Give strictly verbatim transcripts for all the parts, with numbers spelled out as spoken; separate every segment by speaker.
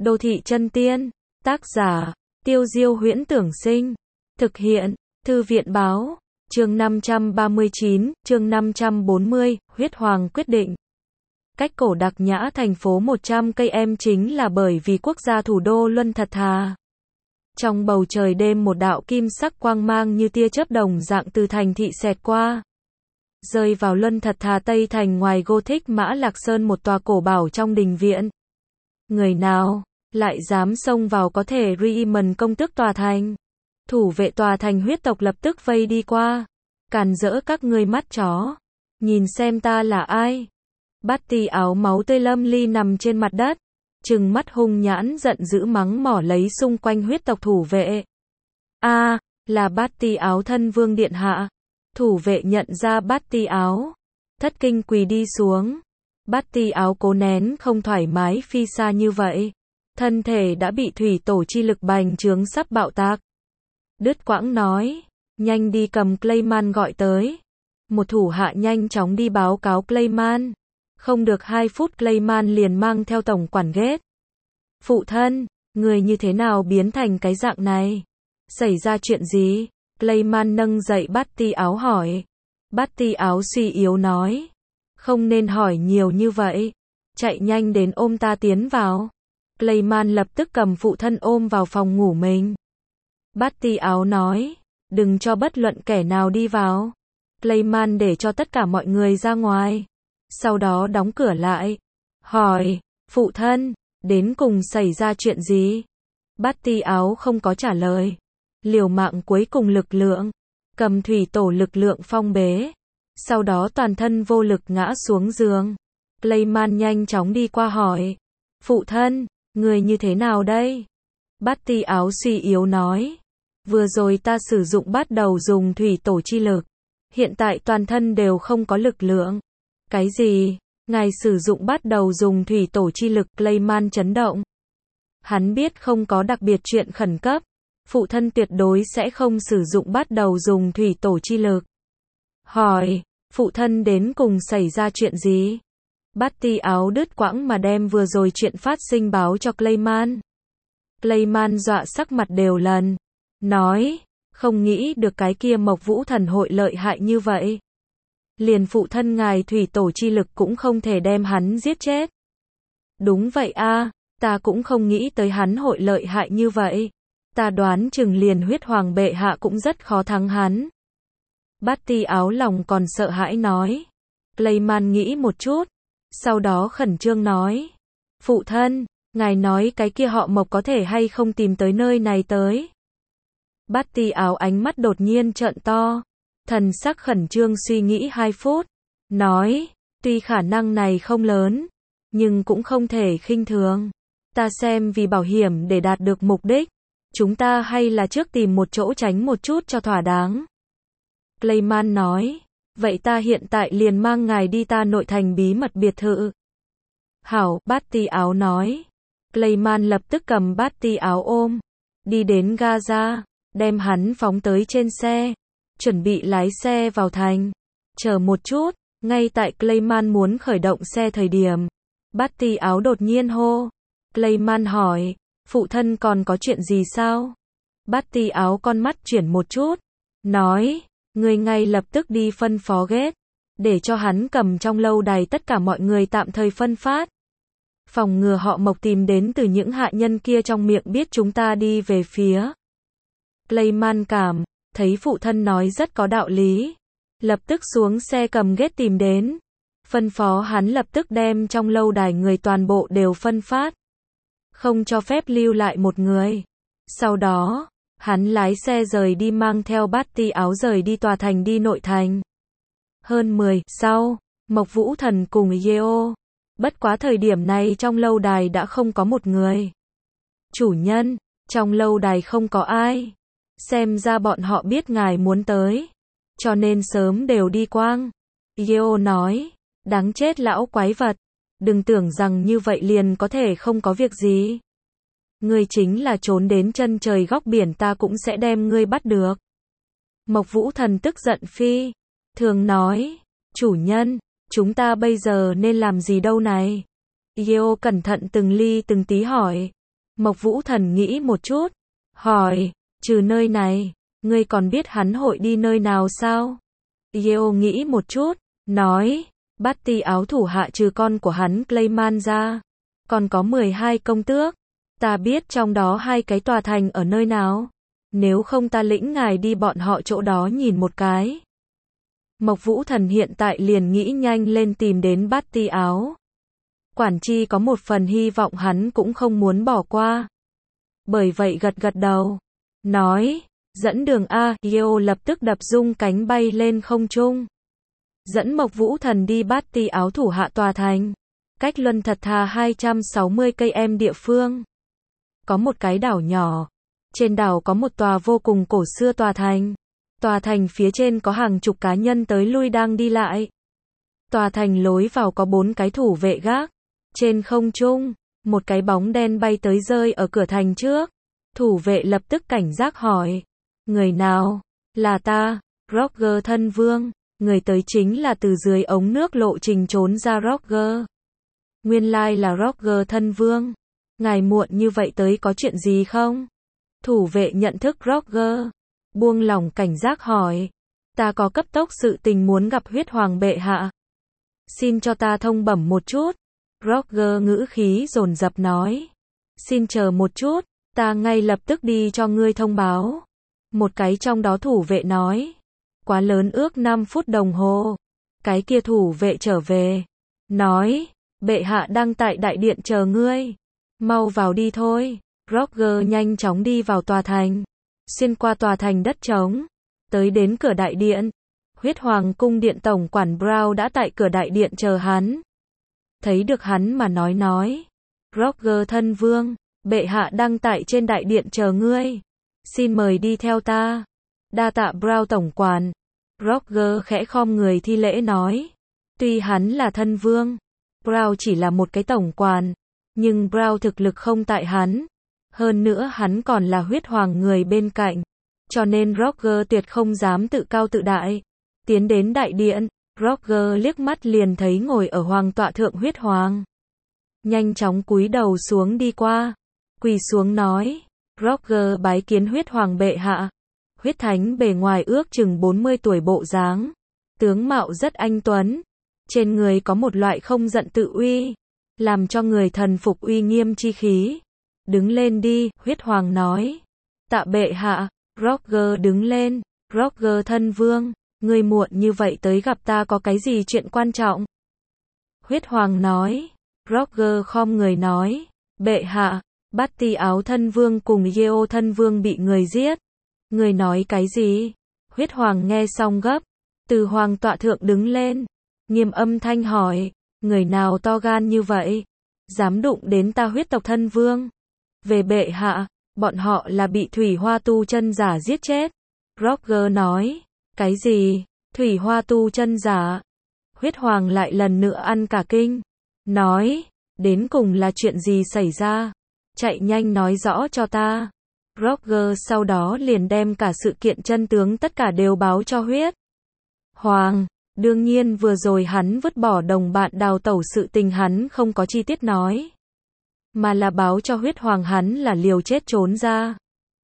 Speaker 1: Đô thị chân tiên. Tác giả, Tiêu Diêu Huyễn Tưởng Sinh. Thực hiện, Thư viện Báo. Chương năm trăm ba mươi chín, chương năm trăm bốn mươi, huyết hoàng quyết định. Cách cổ Đặc Nhã thành phố một trăm cây em chính là bởi vì quốc gia thủ đô Luân Thật Thà. Trong bầu trời đêm một đạo kim sắc quang mang như tia chớp đồng dạng từ thành thị xẹt qua. Rơi vào Luân Thật Thà Tây thành ngoài Gothic Mã Lạc Sơn một tòa cổ bảo trong đình viện. Người nào lại dám xông vào có thể Riemann công tước tòa thành. Thủ vệ tòa thành huyết tộc lập tức vây đi qua. Càn rỡ các ngươi mắt chó. Nhìn xem ta là ai. Batti áo máu tươi lâm ly nằm trên mặt đất. Trừng mắt hung nhãn giận dữ mắng mỏ lấy xung quanh huyết tộc thủ vệ. A, à, là Batti áo thân vương điện hạ. Thủ vệ nhận ra Batti áo. Thất kinh quỳ đi xuống. Batti áo cố nén không thoải mái phi xa như vậy. Thân thể đã bị thủy tổ chi lực bành trướng sắp bạo tạc. Đứt quãng nói. Nhanh đi cầm Clayman gọi tới. Một thủ hạ nhanh chóng đi báo cáo Clayman. Không được hai phút Clayman liền mang theo tổng quản ghét. Phụ thân, người như thế nào biến thành cái dạng này? Xảy ra chuyện gì? Clayman nâng dậy Batti áo hỏi. Batti áo suy yếu nói. Không nên hỏi nhiều như vậy. Chạy nhanh đến ôm ta tiến vào. Clayman lập tức cầm phụ thân ôm vào phòng ngủ mình. Batti áo nói. Đừng cho bất luận kẻ nào đi vào. Clayman để cho tất cả mọi người ra ngoài. Sau đó đóng cửa lại. Hỏi, phụ thân, đến cùng xảy ra chuyện gì? Batti áo không có trả lời. Liều mạng cuối cùng lực lượng. Cầm thủy tổ lực lượng phong bế. Sau đó toàn thân vô lực ngã xuống giường. Clayman nhanh chóng đi qua hỏi. Phụ thân, người như thế nào đây? Batti áo suy yếu nói. Vừa rồi ta sử dụng bắt đầu dùng thủy tổ chi lực. Hiện tại toàn thân đều không có lực lượng. Cái gì? Ngài sử dụng bắt đầu dùng thủy tổ chi lực? Clayman chấn động. Hắn biết không có đặc biệt chuyện khẩn cấp. Phụ thân tuyệt đối sẽ không sử dụng bắt đầu dùng thủy tổ chi lực. Hỏi, phụ thân đến cùng xảy ra chuyện gì? Batti áo đứt quãng mà đem vừa rồi chuyện phát sinh báo cho Clayman. Clayman dọa sắc mặt đều lần. Nói, không nghĩ được cái kia Mộc Vũ thần hội lợi hại như vậy. Liền phụ thân ngài thủy tổ chi lực cũng không thể đem hắn giết chết. Đúng vậy a, ta cũng không nghĩ tới hắn hội lợi hại như vậy. Ta đoán chừng liền huyết hoàng bệ hạ cũng rất khó thắng hắn. Batti áo lòng còn sợ hãi nói. Clayman nghĩ một chút. Sau đó khẩn trương nói. Phụ thân, ngài nói cái kia họ Mộc có thể hay không tìm tới nơi này tới. Batti áo ánh mắt đột nhiên trợn to. Thần sắc khẩn trương suy nghĩ hai phút. Nói, tuy khả năng này không lớn, nhưng cũng không thể khinh thường. Ta xem vì bảo hiểm để đạt được mục đích. Chúng ta hay là trước tìm một chỗ tránh một chút cho thỏa đáng. Clayman nói, vậy ta hiện tại liền mang ngài đi ta nội thành bí mật biệt thự. Hảo, Batti áo nói. Clayman lập tức cầm Batti áo ôm. Đi đến Gaza, đem hắn phóng tới trên xe. Chuẩn bị lái xe vào thành. Chờ một chút, ngay tại Clayman muốn khởi động xe thời điểm. Batti áo đột nhiên hô. Clayman hỏi, phụ thân còn có chuyện gì sao? Batti áo con mắt chuyển một chút. Nói, người ngay lập tức đi phân phó ghét. Để cho hắn cầm trong lâu đài tất cả mọi người tạm thời phân phát. Phòng ngừa họ Mộc tìm đến từ những hạ nhân kia trong miệng biết chúng ta đi về phía. Clayman cảm thấy phụ thân nói rất có đạo lý. Lập tức xuống xe cầm ghét tìm đến. Phân phó hắn lập tức đem trong lâu đài người toàn bộ đều phân phát. Không cho phép lưu lại một người. Sau đó, hắn lái xe rời đi mang theo Batti áo rời đi tòa thành đi nội thành. Hơn mười sau, Mộc Vũ thần cùng Yeo. Bất quá thời điểm này trong lâu đài đã không có một người. Chủ nhân, trong lâu đài không có ai. Xem ra bọn họ biết ngài muốn tới. Cho nên sớm đều đi quang. Yeo nói, đáng chết lão quái vật. Đừng tưởng rằng như vậy liền có thể không có việc gì. Ngươi chính là trốn đến chân trời góc biển ta cũng sẽ đem ngươi bắt được. Mộc Vũ thần tức giận phi. Thường nói, chủ nhân, chúng ta bây giờ nên làm gì đâu này? Yeo cẩn thận từng ly từng tí hỏi. Mộc Vũ Thần nghĩ một chút, hỏi, trừ nơi này, ngươi còn biết hắn hội đi nơi nào sao? Yeo nghĩ một chút, nói, Bát Ti áo thủ hạ trừ con của hắn Clayman ra, còn có mười hai công tước, ta biết trong đó hai cái tòa thành ở nơi nào, nếu không ta lĩnh ngài đi bọn họ chỗ đó nhìn một cái. Mộc Vũ Thần hiện tại liền nghĩ nhanh lên tìm đến Bát Ti áo. Quản chi có một phần hy vọng hắn cũng không muốn bỏ qua. Bởi vậy gật gật đầu, nói, dẫn đường A. Yeo lập tức đập rung cánh bay lên không trung, dẫn Mộc Vũ Thần đi Bát Ti áo thủ hạ tòa thành, cách Luân Thật Thà hai trăm sáu mươi cây em địa phương. Có một cái đảo nhỏ, trên đảo có một tòa vô cùng cổ xưa tòa thành. Tòa thành phía trên có hàng chục cá nhân tới lui đang đi lại. Tòa thành lối vào có bốn cái thủ vệ gác. Trên không trung, một cái bóng đen bay tới rơi ở cửa thành trước. Thủ vệ lập tức cảnh giác hỏi, người nào? Là ta, Roger thân vương. Người tới chính là từ dưới ống nước lộ trình trốn ra Roger. Nguyên lai là Roger thân vương. Ngài muộn như vậy tới có chuyện gì không? Thủ vệ nhận thức Roger, buông lỏng cảnh giác hỏi, ta có cấp tốc sự tình muốn gặp huyết hoàng bệ hạ. Xin cho ta thông bẩm một chút. Roger ngữ khí dồn dập nói, xin chờ một chút, ta ngay lập tức đi cho ngươi thông báo. Một cái trong đó thủ vệ nói, quá lớn ước năm phút đồng hồ. Cái kia thủ vệ trở về, nói, bệ hạ đang tại đại điện chờ ngươi. Mau vào đi thôi. Roger nhanh chóng đi vào tòa thành, xuyên qua tòa thành đất trống, tới đến cửa đại điện. Huyết Hoàng cung điện tổng quản Brown đã tại cửa đại điện chờ hắn. Thấy được hắn mà nói nói, Roger thân vương, bệ hạ đang tại trên đại điện chờ ngươi. Xin mời đi theo ta. Đa tạ Brown tổng quản. Roger khẽ khom người thi lễ nói, tuy hắn là thân vương, Brown chỉ là một cái tổng quản, nhưng Brown thực lực không tại hắn. Hơn nữa hắn còn là huyết hoàng người bên cạnh, cho nên Roger tuyệt không dám tự cao tự đại. Tiến đến đại điện, Roger liếc mắt liền thấy ngồi ở hoàng tọa thượng huyết hoàng. Nhanh chóng cúi đầu xuống đi qua, quỳ xuống nói, Roger bái kiến huyết hoàng bệ hạ. Huyết thánh bề ngoài ước chừng bốn mươi tuổi bộ dáng, tướng mạo rất anh tuấn, trên người có một loại không giận tự uy, làm cho người thần phục uy nghiêm chi khí. Đứng lên đi, huyết hoàng nói. Tạ bệ hạ. Roger đứng lên. Roger thân vương, ngươi muộn như vậy tới gặp ta có cái gì chuyện quan trọng? Huyết hoàng nói. Roger khom người nói, bệ hạ, Bát Ti áo thân vương cùng Yeo thân vương bị người giết. Người nói cái gì? Huyết hoàng nghe xong gấp, từ hoàng tọa thượng đứng lên, nghiêm âm thanh hỏi, người nào to gan như vậy, dám đụng đến ta huyết tộc thân vương? Về bệ hạ, bọn họ là bị Thủy Hoa tu chân giả giết chết. Roger nói, cái gì? Thủy Hoa tu chân giả? Huyết hoàng lại lần nữa ăn cả kinh, nói, đến cùng là chuyện gì xảy ra? Chạy nhanh nói rõ cho ta. Roger sau đó liền đem cả sự kiện chân tướng tất cả đều báo cho huyết hoàng. Đương nhiên vừa rồi hắn vứt bỏ đồng bạn đào tẩu sự tình hắn không có chi tiết nói, mà là báo cho huyết hoàng hắn là liều chết trốn ra.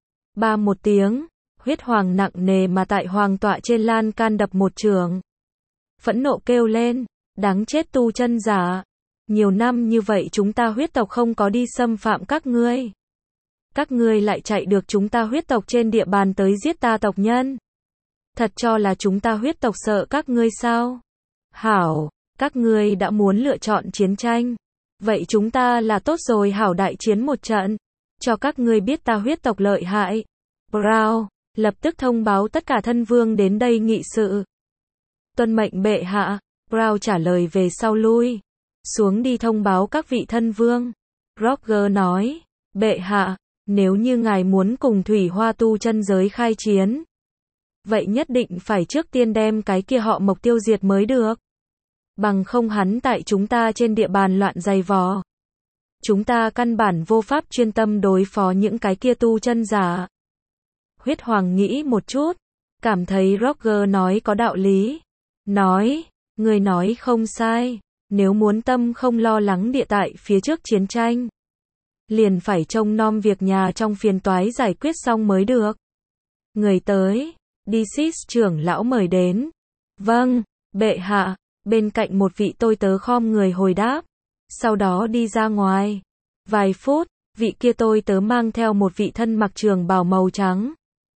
Speaker 1: Ba một tiếng, huyết hoàng nặng nề mà tại hoàng tọa trên lan can đập một trường. Phẫn nộ kêu lên, đáng chết tu chân giả. Nhiều năm như vậy chúng ta huyết tộc không có đi xâm phạm các ngươi. Các ngươi lại chạy được chúng ta huyết tộc trên địa bàn tới giết ta tộc nhân. Thật cho là chúng ta huyết tộc sợ các ngươi sao? Hảo, các ngươi đã muốn lựa chọn chiến tranh. Vậy chúng ta là tốt rồi, hảo đại chiến một trận. Cho các ngươi biết ta huyết tộc lợi hại. Brown, lập tức thông báo tất cả thân vương đến đây nghị sự. Tuân mệnh bệ hạ. Brown trả lời về sau lui xuống đi thông báo các vị thân vương. Roger nói, bệ hạ, nếu như ngài muốn cùng Thủy Hoa tu chân giới khai chiến, vậy nhất định phải trước tiên đem cái kia họ Mộc tiêu diệt mới được. Bằng không hắn tại chúng ta trên địa bàn loạn giày vò. Chúng ta căn bản vô pháp chuyên tâm đối phó những cái kia tu chân giả. Huyết hoàng nghĩ một chút, cảm thấy Roger nói có đạo lý. Nói, người nói không sai, nếu muốn tâm không lo lắng địa tại phía trước chiến tranh, liền phải trông nom việc nhà trong phiền toái giải quyết xong mới được. Người tới, đi Sis trưởng lão mời đến. Vâng, bệ hạ, bên cạnh một vị tôi tớ khom người hồi đáp. Sau đó đi ra ngoài. Vài phút, vị kia tôi tớ mang theo một vị thân mặc trường bào màu trắng.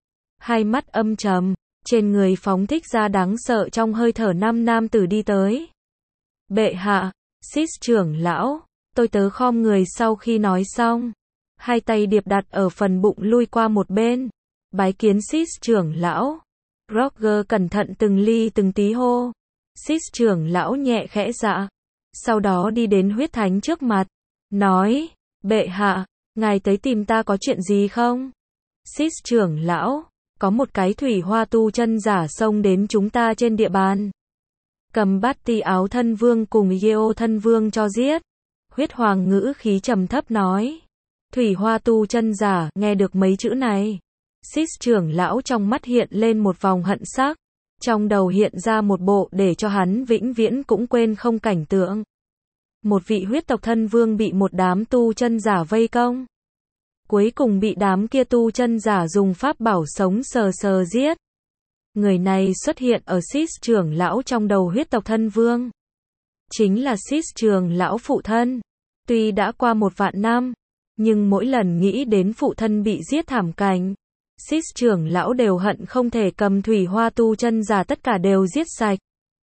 Speaker 1: Hai mắt âm trầm, trên người phóng thích ra đáng sợ trong hơi thở nam nam tử đi tới. Bệ hạ, Sis trưởng lão, tôi tớ khom người sau khi nói xong. Hai tay điệp đặt ở phần bụng lui qua một bên. Bái kiến Sis trưởng lão. Roger cẩn thận từng ly từng tí hô. Sis trưởng lão nhẹ khẽ dạ. Sau đó đi đến huyết thánh trước mặt. Nói, bệ hạ, ngài tới tìm ta có chuyện gì không? Sis trưởng lão, có một cái thủy hoa tu chân giả xông đến chúng ta trên địa bàn. Cầm bát ti áo thân vương cùng Yeo thân vương cho giết. Huyết hoàng ngữ khí trầm thấp nói. Thủy hoa tu chân giả, nghe được mấy chữ này. Sis trưởng lão trong mắt hiện lên một vòng hận sắc. Trong đầu hiện ra một bộ để cho hắn vĩnh viễn cũng quên không cảnh tượng. Một vị huyết tộc thân vương bị một đám tu chân giả vây công. Cuối cùng bị đám kia tu chân giả dùng pháp bảo sống sờ sờ giết. Người này xuất hiện ở Sis trưởng lão trong đầu huyết tộc thân vương. Chính là Sis trưởng lão phụ thân. Tuy đã qua một vạn năm, nhưng mỗi lần nghĩ đến phụ thân bị giết thảm cảnh, Sis trưởng lão đều hận không thể cầm thủy hoa tu chân giả tất cả đều giết sạch.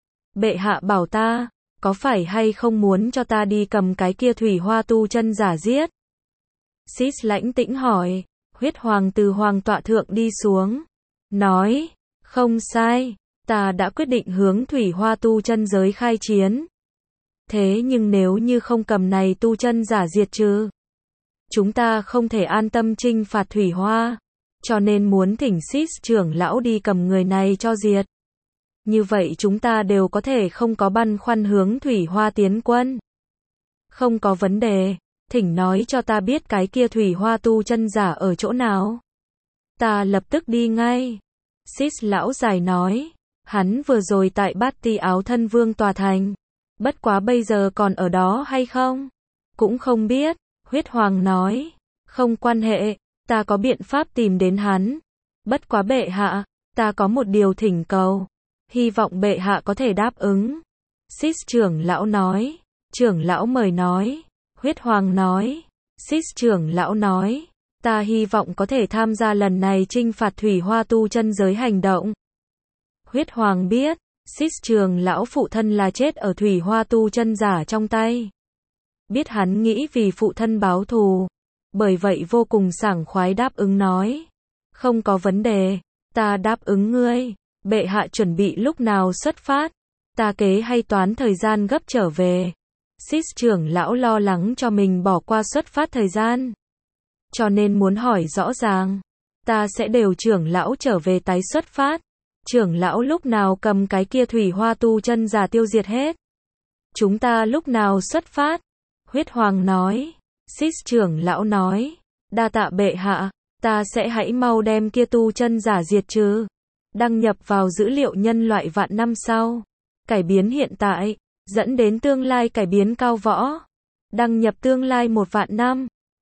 Speaker 1: Bệ hạ bảo ta, có phải hay không muốn cho ta đi cầm cái kia thủy hoa tu chân giả giết? Sis lãnh tĩnh hỏi. Huyết hoàng từ hoàng tọa thượng đi xuống. Nói, không sai, ta đã quyết định hướng thủy hoa tu chân giới khai chiến. Thế nhưng nếu như không cầm này tu chân giả diệt trừ, chúng ta không thể an tâm trinh phạt thủy hoa. Cho nên muốn thỉnh Sis trưởng lão đi cầm người này cho diệt. Như vậy chúng ta đều có thể không có băn khoăn hướng thủy hoa tiến quân. Không có vấn đề, thỉnh nói cho ta biết cái kia thủy hoa tu chân giả ở chỗ nào. Ta lập tức đi ngay. Sis lão dài nói, hắn vừa rồi tại bát ti áo thân vương tòa thành. Bất quá bây giờ còn ở đó hay không? Cũng không biết, huyết hoàng nói, không quan hệ, ta có biện pháp tìm đến hắn. Bất quá bệ hạ, ta có một điều thỉnh cầu. Hy vọng bệ hạ có thể đáp ứng. Sis trưởng lão nói. Trưởng lão mời nói. Huyết hoàng nói. Sis trưởng lão nói. Ta hy vọng có thể tham gia lần này trinh phạt thủy hoa tu chân giới hành động. Huyết hoàng biết, Sis trưởng lão phụ thân là chết ở thủy hoa tu chân giả trong tay. Biết hắn nghĩ vì phụ thân báo thù. Bởi vậy vô cùng sảng khoái đáp ứng nói. Không có vấn đề, ta đáp ứng ngươi. Bệ hạ chuẩn bị lúc nào xuất phát, ta kế hay toán thời gian gấp trở về. Sis trưởng lão lo lắng cho mình bỏ qua xuất phát thời gian. Cho nên muốn hỏi rõ ràng, ta sẽ đều trưởng lão trở về tái xuất phát. Trưởng lão lúc nào cầm cái kia thủy hoa tu chân giả tiêu diệt hết. Chúng ta lúc nào xuất phát? Huyết hoàng nói. Sis trưởng lão nói. Đa tạ bệ hạ, ta sẽ hãy mau đem kia tu chân giả diệt trừ. Đăng nhập vào dữ liệu nhân loại vạn năm sau. Cải biến hiện tại, dẫn đến tương lai cải biến cao võ. Đăng nhập tương lai một vạn năm.